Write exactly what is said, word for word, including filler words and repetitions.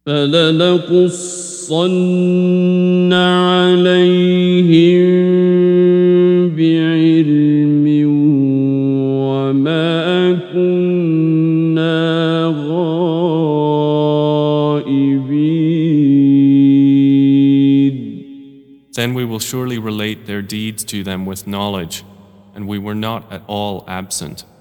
فلنقصن عليهم بعلم وما كنا غائبين. Then we will surely relate their deeds to them with knowledge, and we were not at all absent.